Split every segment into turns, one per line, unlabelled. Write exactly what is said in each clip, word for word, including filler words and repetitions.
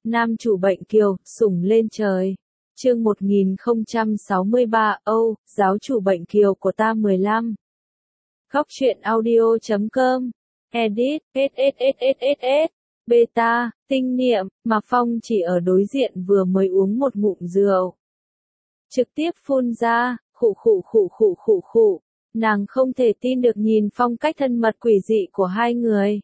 Nam chủ bệnh kiều, sủng lên trời. Chương một nghìn không trăm sáu mươi ba, Âu, giáo chủ bệnh kiều của ta mười lăm. Góc truyện audio chấm com. Edit, SSSSSS. Beta, tinh niệm, Mạc Phong chỉ ở đối diện vừa mới uống một ngụm rượu. Trực tiếp phun ra, khụ khụ khụ khụ khụ khụ. Nàng không thể tin được nhìn phong cách thân mật quỷ dị của hai người.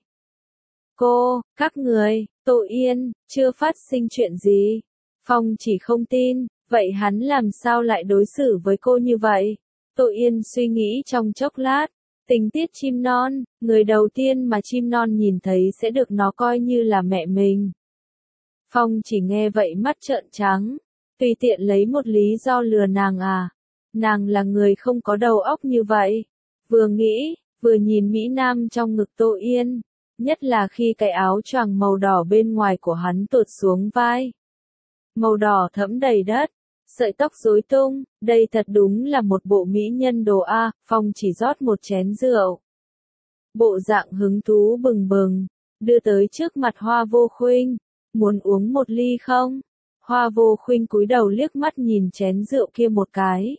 Cô, các người, Tô Yên, chưa phát sinh chuyện gì. Phong chỉ không tin, vậy hắn làm sao lại đối xử với cô như vậy? Tô Yên suy nghĩ trong chốc lát. Tình tiết chim non, người đầu tiên mà chim non nhìn thấy sẽ được nó coi như là mẹ mình. Phong chỉ nghe vậy mắt trợn trắng, tùy tiện lấy một lý do lừa nàng à. Nàng là người không có đầu óc như vậy. Vừa nghĩ, vừa nhìn Mỹ Nam trong ngực Tô Yên, nhất là khi cái áo choàng màu đỏ bên ngoài của hắn tuột xuống vai. Màu đỏ thẫm đầy đất, sợi tóc rối tung, đây thật đúng là một bộ mỹ nhân đồ A. Phong chỉ rót một chén rượu. Bộ dạng hứng thú bừng bừng, đưa tới trước mặt Hoa Vô Khuynh, muốn uống một ly không? Hoa Vô Khuynh cúi đầu liếc mắt nhìn chén rượu kia một cái.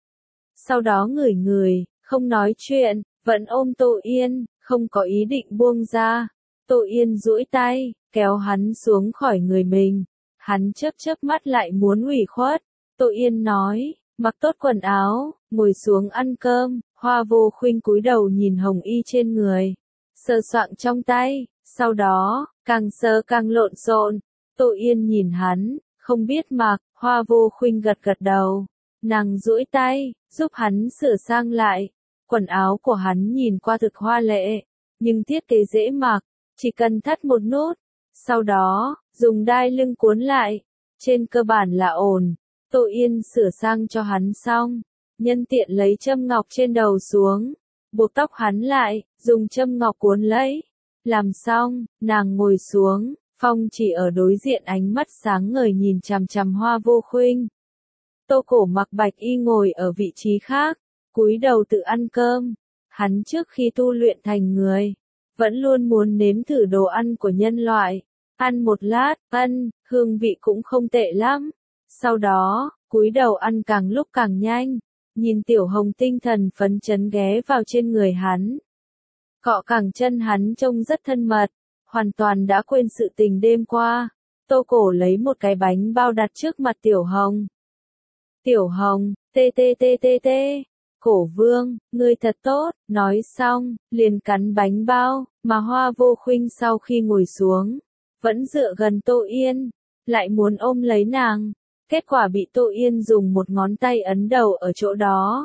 Sau đó ngửi ngửi, không nói chuyện, vẫn ôm Tô Yên, không có ý định buông ra. Tô Yên duỗi tay, kéo hắn xuống khỏi người mình. Hắn chớp chớp mắt lại muốn ủy khuất. Tô Yên nói, mặc tốt quần áo, ngồi xuống ăn cơm. Hoa Vô Khuynh cúi đầu nhìn hồng y trên người, sờ soạng trong tay, sau đó, càng sờ càng lộn xộn. Tô Yên nhìn hắn, không biết mặc. Hoa Vô Khuynh gật gật đầu. Nàng duỗi tay, giúp hắn sửa sang lại. Quần áo của hắn nhìn qua thực hoa lệ, nhưng thiết kế dễ mặc, chỉ cần thắt một nút. Sau đó, dùng đai lưng cuốn lại. Trên cơ bản là ổn. Tô Yên sửa sang cho hắn xong, nhân tiện lấy châm ngọc trên đầu xuống, buộc tóc hắn lại, dùng châm ngọc cuốn lấy. Làm xong, nàng ngồi xuống, Phong chỉ ở đối diện ánh mắt sáng ngời nhìn chằm chằm Hoa Vô Khuynh. Tô Cổ mặc bạch y ngồi ở vị trí khác, cúi đầu tự ăn cơm. Hắn trước khi tu luyện thành người, vẫn luôn muốn nếm thử đồ ăn của nhân loại. Ăn một lát, ân, hương vị cũng không tệ lắm. Sau đó, cúi đầu ăn càng lúc càng nhanh, nhìn Tiểu Hồng tinh thần phấn chấn ghé vào trên người hắn. Cọ cẳng chân hắn trông rất thân mật, hoàn toàn đã quên sự tình đêm qua. Tô Cổ lấy một cái bánh bao đặt trước mặt Tiểu Hồng. Tiểu Hồng, tê tê tê tê tê, Cổ Vương, ngươi thật tốt, nói xong, liền cắn bánh bao, mà Hoa Vô Khuynh sau khi ngồi xuống, vẫn dựa gần Tô Yên, lại muốn ôm lấy nàng. Kết quả bị Tô Yên dùng một ngón tay ấn đầu ở chỗ đó.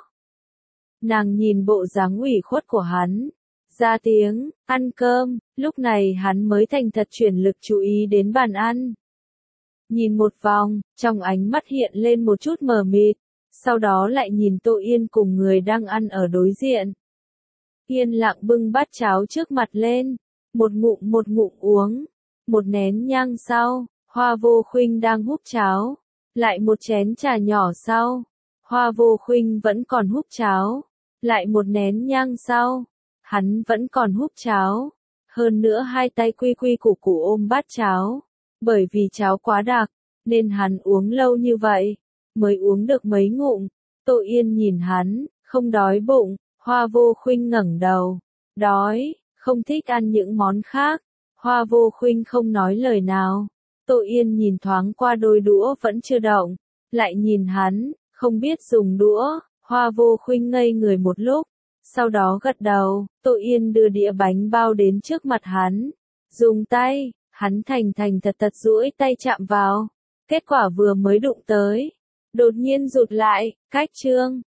Nàng nhìn bộ dáng ủy khuất của hắn, ra tiếng, ăn cơm. Lúc này hắn mới thành thật chuyển lực chú ý đến bàn ăn. Nhìn một vòng, trong ánh mắt hiện lên một chút mờ mịt, sau đó lại nhìn Tô Yên cùng người đang ăn ở đối diện. Yên lặng bưng bát cháo trước mặt lên, một ngụm một ngụm uống. Một nén nhang sau, Hoa Vô Khuynh đang húp cháo. Lại một chén trà nhỏ sau, Hoa Vô Khuynh vẫn còn húp cháo. Lại một nén nhang sau, hắn vẫn còn húp cháo. Hơn nữa hai tay quy quy củ củ ôm bát cháo. Bởi vì cháo quá đặc, nên hắn uống lâu như vậy, mới uống được mấy ngụm. Tô Yên nhìn hắn, không đói bụng. Hoa Vô Khuynh ngẩng đầu, đói, không thích ăn những món khác. Hoa Vô Khuynh không nói lời nào. Tô Yên nhìn thoáng qua đôi đũa vẫn chưa động, lại nhìn hắn, không biết dùng đũa. Hoa Vô Khuynh ngây người một lúc, sau đó gật đầu. Tô Yên đưa đĩa bánh bao đến trước mặt hắn, dùng tay, hắn thành thành thật thật duỗi tay chạm vào. Kết quả vừa mới đụng tới, đột nhiên rụt lại. Cách chương